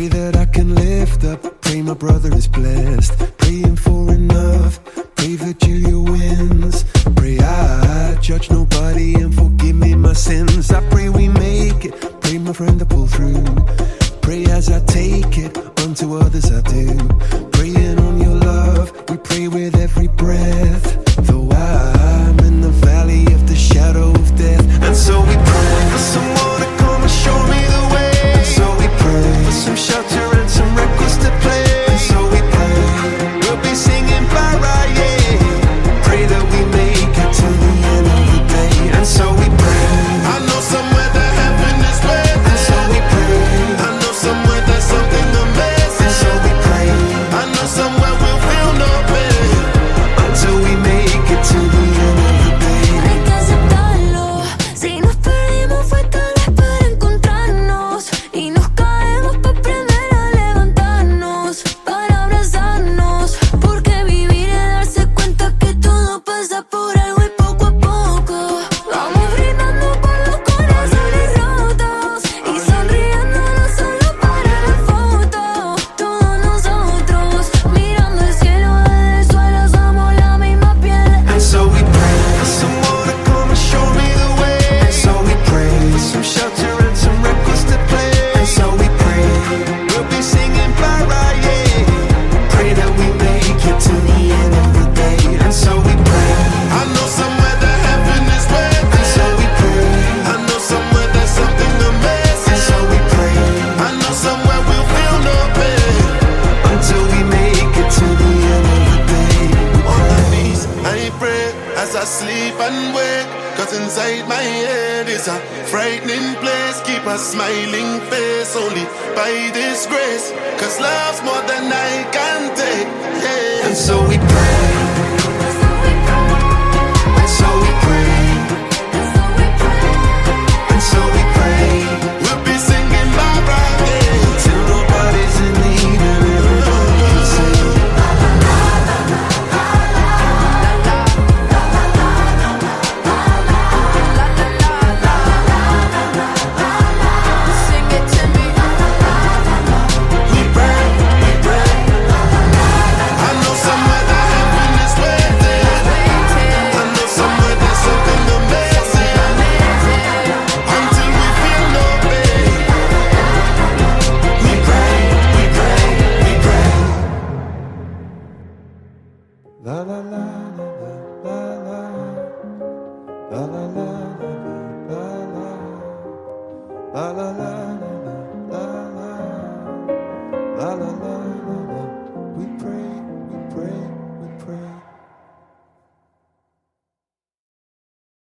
Pray that I can lift up, pray my brother is blessed. Praying for enough, pray Virgilia wins. Pray I judge nobody and forgive me my sins. I pray we make it, pray my friend I pull through. Pray as I take it, unto others I do. Praying on your love, we pray with every breath. Though I'm in the valley of the shadow of death. And so we pray for someone to come and show me the way. And so we pray for some shelter and some records to play. And so we pray, we'll be singing Baraye. Pray that we make it to the end of the day. And so we pray, I know somewhere that heaven is waiting. and so we pray, I know somewhere there's something amazing. and so we pray, I know somewhere we'll feel no pain. until we make it to the end of the day. Hay que aceptarlo. Si nos perdimos fue tal vez para encontrarnos. Y nos caemos para aprender a levantarnos, para abrazarnos. Porque vivir es darse cuenta que todo pasa por algo y poco a poco vamos brindando por los corazones rotos y sonriendo no solo para la foto. Todos nosotros mirando el cielo desde el suelo somos la misma piel. And so we pray for someone to come and show me the way. And so we pray for some shelter and some records to play. And so we pray, we'll be singing Baraye. Pray that we make it to the end of the day. And so we pray, I know somewhere that heaven is waiting. and so we pray, I know somewhere there's something and amazing. so we pray, I know somewhere we'll feel no pain. until we make it to the end of the day. On my knees, I pray as I sleep and wake. Cause inside my head is a frightening place. Keep a smiling face only by this grace. Cause love's more than I can take. Yeah. And so we pray, and so we pray, and so we pray, We'll be singing Barbara, yeah. till nobody's in need and everybody can sing. Sing it to me. We pray, we pray. I know somewhere that heaven is waiting. I know somewhere there's something amazing. Until we feel no pain. We pray, we pray, we pray. La la la la la la la la la la la la la la la.